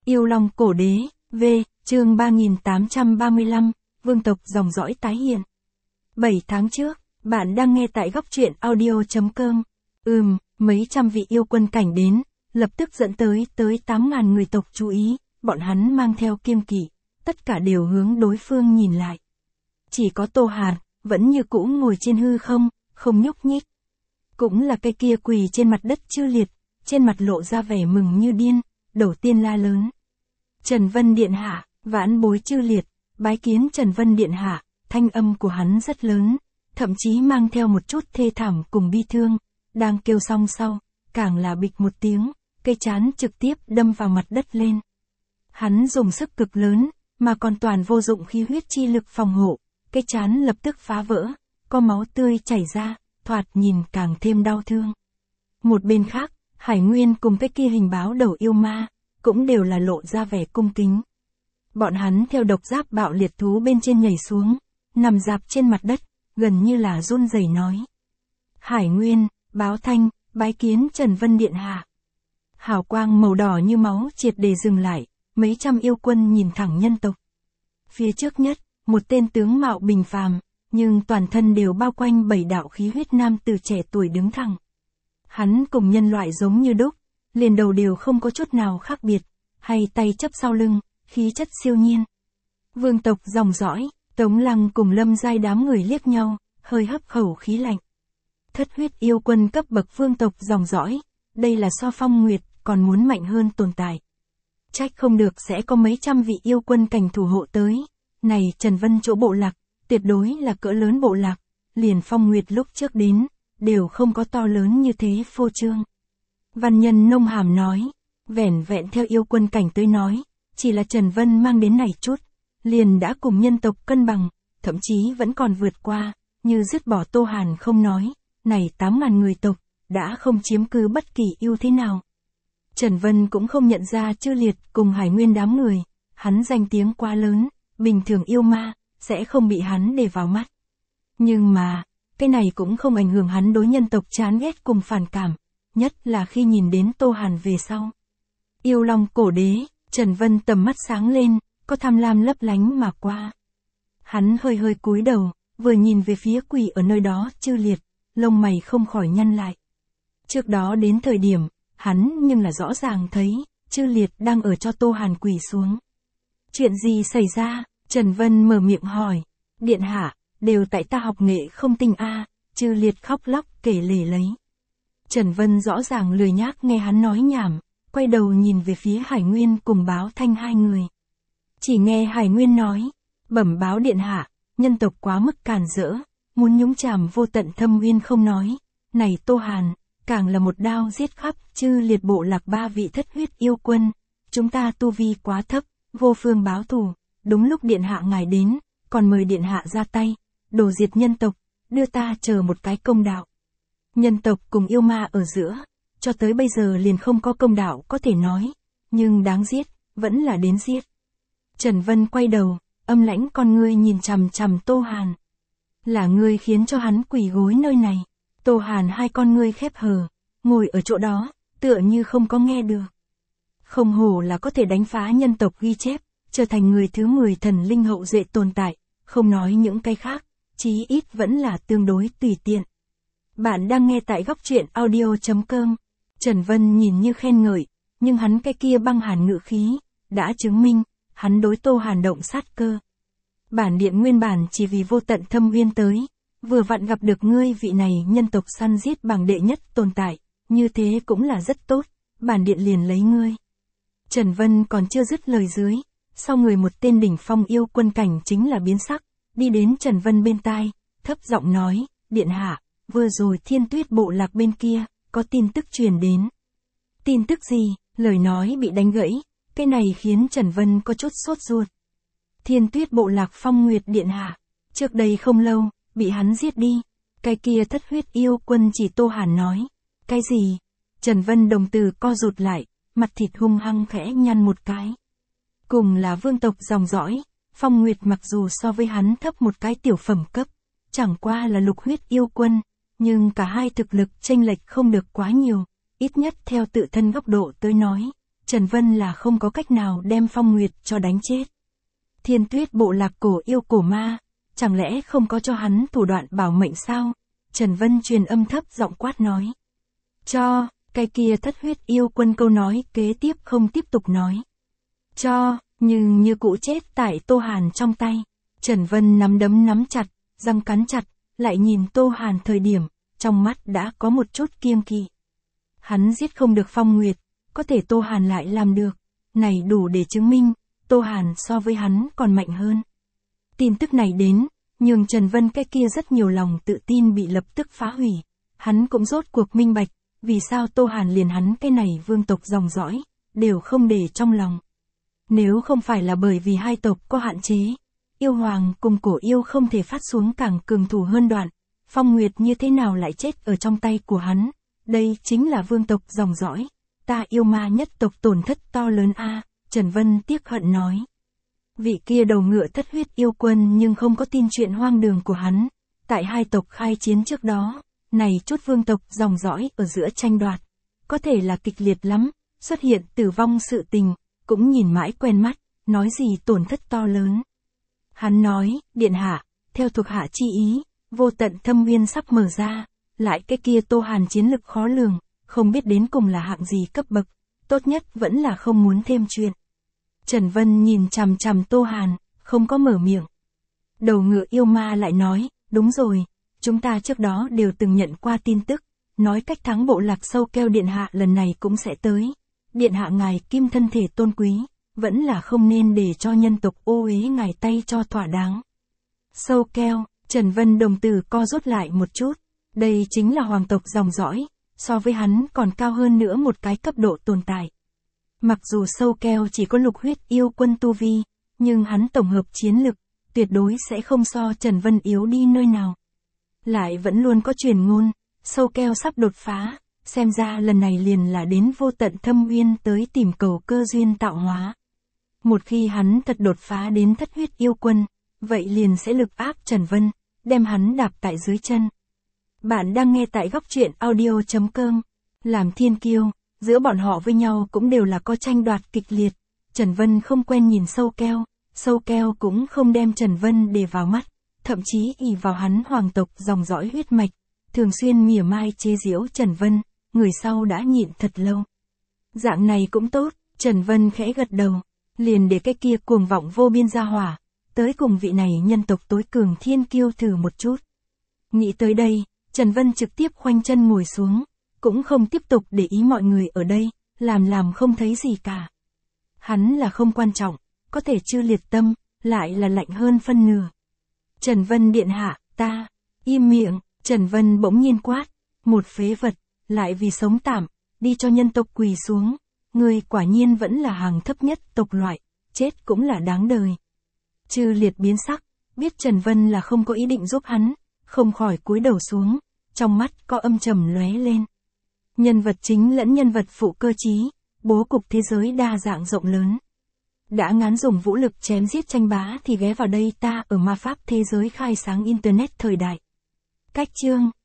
Yêu Long cổ đế, V, chương 3835, vương tộc dòng dõi tái hiện. 7 tháng trước, bạn đang nghe tại góc truyện audio.com. Mấy trăm vị yêu quân cảnh đến, lập tức dẫn tới 8.000 người tộc chú ý, bọn hắn mang theo kiêng kỵ, tất cả đều hướng đối phương nhìn lại. Chỉ có Tô Hàn, vẫn như cũ ngồi trên hư không, không nhúc nhích. Cũng là cây kia quỳ trên mặt đất Chư Liệt, trên mặt lộ ra vẻ mừng như điên, đầu tiên la lớn. Trần Vân Điện Hạ, vãn bối Chư Liệt, bái kiến Trần Vân Điện Hạ, thanh âm của hắn rất lớn, thậm chí mang theo một chút thê thảm cùng bi thương, đang kêu xong sau, càng là bịch một tiếng, cây trán trực tiếp đâm vào mặt đất lên. Hắn dùng sức cực lớn, mà còn toàn vô dụng khí huyết chi lực phòng hộ, cây trán lập tức phá vỡ, có máu tươi chảy ra, thoạt nhìn càng thêm đau thương. Một bên khác, Hải Nguyên cùng cái kia hình báo đầu yêu ma, cũng đều là lộ ra vẻ cung kính. Bọn hắn theo độc giáp bạo liệt thú bên trên nhảy xuống, nằm dạp trên mặt đất, gần như là run rẩy nói. Hải Nguyên, Báo Thanh, bái kiến Trần Vân Điện Hạ. Hào quang màu đỏ như máu triệt để dừng lại, mấy trăm yêu quân nhìn thẳng nhân tộc. Phía trước nhất, một tên tướng mạo bình phàm, nhưng toàn thân đều bao quanh 7 đạo khí huyết nam tử trẻ tuổi đứng thẳng. Hắn cùng nhân loại giống như đúc, liền đầu đều không có chút nào khác biệt, hay tay chấp sau lưng, khí chất siêu nhiên. Vương tộc dòng dõi, Tống Lăng cùng Lâm Giai đám người liếc nhau, hơi hấp khẩu khí lạnh. Thất huyết yêu quân cấp bậc vương tộc dòng dõi, đây là so Phong Nguyệt còn muốn mạnh hơn tồn tại. Trách không được sẽ có mấy trăm vị yêu quân cảnh thủ hộ tới. Này Trần Vân chỗ bộ lạc, tuyệt đối là cỡ lớn bộ lạc, liền Phong Nguyệt lúc trước đến, đều không có to lớn như thế phô trương. Văn nhân nông hàm nói, vẻn vẹn theo yêu quân cảnh tới nói, chỉ là Trần Vân mang đến này chút, liền đã cùng nhân tộc cân bằng, thậm chí vẫn còn vượt qua, như dứt bỏ Tô Hàn không nói, này 8.000 người tộc, đã không chiếm cứ bất kỳ ưu thế nào. Trần Vân cũng không nhận ra Chư Liệt cùng Hải Nguyên đám người, hắn danh tiếng quá lớn, bình thường yêu ma, sẽ không bị hắn để vào mắt. Nhưng mà, cái này cũng không ảnh hưởng hắn đối nhân tộc chán ghét cùng phản cảm, nhất là khi nhìn đến Tô Hàn về sau. Yêu Long cổ đế, Trần Vân tầm mắt sáng lên, có tham lam lấp lánh mà qua. Hắn hơi hơi cúi đầu, vừa nhìn về phía quỷ ở nơi đó Chư Liệt, lông mày không khỏi nhăn lại. Trước đó đến thời điểm, hắn nhưng là rõ ràng thấy, Chư Liệt đang ở cho Tô Hàn quỳ xuống. Chuyện gì xảy ra? Trần Vân mở miệng hỏi. Điện hạ, đều tại ta học nghệ không tinh a. Chư Liệt khóc lóc kể lể lấy. Trần Vân rõ ràng lười nhác nghe hắn nói nhảm, quay đầu nhìn về phía Hải Nguyên cùng Báo Thanh hai người. Chỉ nghe Hải Nguyên nói, bẩm báo điện hạ, nhân tộc quá mức càn rỡ, muốn nhúng chàm vô tận thâm uyên không nói, này Tô Hàn, càng là một đao giết khắp Chư Liệt bộ lạc 3 vị thất huyết yêu quân, chúng ta tu vi quá thấp, vô phương báo thù, đúng lúc điện hạ ngài đến, còn mời điện hạ ra tay, đổ diệt nhân tộc, đưa ta chờ một cái công đạo. Nhân tộc cùng yêu ma ở giữa, cho tới bây giờ liền không có công đạo có thể nói, nhưng đáng giết, vẫn là đến giết. Trần Vân quay đầu, âm lãnh con ngươi nhìn chằm chằm Tô Hàn. Là ngươi khiến cho hắn quỳ gối nơi này. Tô Hàn hai con ngươi khép hờ, ngồi ở chỗ đó, tựa như không có nghe được. Không hổ là có thể đánh phá nhân tộc ghi chép, trở thành người thứ 10 thần linh hậu duệ tồn tại, không nói những cái khác, chí ít vẫn là tương đối tùy tiện. Bạn đang nghe tại góc truyện audio.com. Trần Vân nhìn như khen ngợi, nhưng hắn cái kia băng hàn ngự khí, đã chứng minh, hắn đối Tô Hàn động sát cơ. Bản điện nguyên bản chỉ vì vô tận thâm uyên tới, vừa vặn gặp được ngươi vị này nhân tộc săn giết bảng đệ nhất tồn tại, như thế cũng là rất tốt, bản điện liền lấy ngươi. Trần Vân còn chưa dứt lời dưới, sau người một tên đỉnh phong yêu quân cảnh chính là biến sắc, đi đến Trần Vân bên tai, thấp giọng nói, điện hạ, vừa rồi Thiên Tuyết bộ lạc bên kia, có tin tức truyền đến. Tin tức gì? Lời nói bị đánh gãy, cái này khiến Trần Vân có chút sốt ruột. Thiên Tuyết bộ lạc Phong Nguyệt điện hạ, trước đây không lâu, bị hắn giết đi, cái kia thất huyết yêu quân chỉ Tô Hàn nói. Cái gì? Trần Vân đồng tử co rụt lại, mặt thịt hung hăng khẽ nhăn một cái. Cùng là vương tộc dòng dõi, Phong Nguyệt mặc dù so với hắn thấp một cái tiểu phẩm cấp, chẳng qua là lục huyết yêu quân, nhưng cả hai thực lực chênh lệch không được quá nhiều, ít nhất theo tự thân góc độ tới nói, Trần Vân là không có cách nào đem Phong Nguyệt cho đánh chết. Thiên Tuyết bộ lạc cổ yêu cổ ma, chẳng lẽ không có cho hắn thủ đoạn bảo mệnh sao? Trần Vân truyền âm thấp giọng quát nói. Cho, cái kia Thất Huyết Yêu Quân câu nói kế tiếp không tiếp tục nói. Cho, nhưng như cũ chết tại Tô Hàn trong tay. Trần Vân nắm đấm nắm chặt, răng cắn chặt, lại nhìn Tô Hàn thời điểm, trong mắt đã có một chút kiêng kỵ. Hắn giết không được Phong Nguyệt, có thể Tô Hàn lại làm được. Này đủ để chứng minh, Tô Hàn so với hắn còn mạnh hơn. Tin tức này đến, nhường Trần Vân cái kia rất nhiều lòng tự tin bị lập tức phá hủy. Hắn cũng rốt cuộc minh bạch, vì sao Tô Hàn liền hắn cái này vương tộc dòng dõi, đều không để trong lòng. Nếu không phải là bởi vì hai tộc có hạn chế, yêu hoàng cùng cổ yêu không thể phát xuống càng cường thủ hơn đoạn, Phong Nguyệt như thế nào lại chết ở trong tay của hắn, đây chính là vương tộc dòng dõi, ta yêu ma nhất tộc tổn thất to lớn a. Trần Vân tiếc hận nói. Vị kia đầu ngựa Thất Huyết Yêu Quân nhưng không có tin chuyện hoang đường của hắn, tại hai tộc khai chiến trước đó, này chút vương tộc dòng dõi ở giữa tranh đoạt, có thể là kịch liệt lắm, xuất hiện tử vong sự tình, cũng nhìn mãi quen mắt, nói gì tổn thất to lớn. Hắn nói, điện hạ, theo thuộc hạ chi ý, vô tận thâm nguyên sắp mở ra, lại cái kia Tô Hàn chiến lực khó lường, không biết đến cùng là hạng gì cấp bậc, tốt nhất vẫn là không muốn thêm chuyện. Trần Vân nhìn chằm chằm Tô Hàn, không có mở miệng. Đầu ngựa yêu ma lại nói, đúng rồi, chúng ta trước đó đều từng nhận qua tin tức, nói cách thắng bộ lạc sâu keo điện hạ lần này cũng sẽ tới. Điện hạ ngài kim thân thể tôn quý, vẫn là không nên để cho nhân tộc ô uế ngài tay cho thỏa đáng. Sâu keo, Trần Vân đồng tử co rút lại một chút, đây chính là hoàng tộc dòng dõi, so với hắn còn cao hơn nữa một cái cấp độ tồn tại. Mặc dù sâu keo chỉ có lục huyết yêu quân tu vi, nhưng hắn tổng hợp chiến lực, tuyệt đối sẽ không so Trần Vân yếu đi nơi nào. Lại vẫn luôn có truyền ngôn, sâu keo sắp đột phá, xem ra lần này liền là đến vô tận thâm uyên tới tìm cầu cơ duyên tạo hóa. Một khi hắn thật đột phá đến Thất Huyết Yêu Quân, vậy liền sẽ lực áp Trần Vân, đem hắn đạp tại dưới chân. Bạn đang nghe tại góc truyện audio.com, làm thiên kiêu, giữa bọn họ với nhau cũng đều là có tranh đoạt kịch liệt. Trần Vân không quen nhìn sâu keo cũng không đem Trần Vân để vào mắt, thậm chí ỷ vào hắn hoàng tộc dòng dõi huyết mạch, thường xuyên mỉa mai chế giễu Trần Vân, người sau đã nhịn thật lâu. Dạng này cũng tốt, Trần Vân khẽ gật đầu, liền để cái kia cuồng vọng vô biên ra hỏa, tới cùng vị này nhân tộc tối cường thiên kiêu thử một chút. Nghĩ tới đây, Trần Vân trực tiếp khoanh chân ngồi xuống, cũng không tiếp tục để ý mọi người ở đây, làm không thấy gì cả. Hắn là không quan trọng, có thể chưa liệt tâm, lại là lạnh hơn phân nửa. Trần Vân điện hạ, ta, im miệng, Trần Vân bỗng nhiên quát, một phế vật, lại vì sống tạm, đi cho nhân tộc quỳ xuống, người quả nhiên vẫn là hàng thấp nhất tộc loại, chết cũng là đáng đời. Chư liệt biến sắc, biết Trần Vân là không có ý định giúp hắn, không khỏi cúi đầu xuống, trong mắt có âm trầm lóe lên. Nhân vật chính lẫn nhân vật phụ cơ trí, bố cục thế giới đa dạng rộng lớn. Đã ngán dùng vũ lực chém giết tranh bá thì ghé vào đây ta ở ma pháp thế giới khai sáng internet thời đại. Cách chương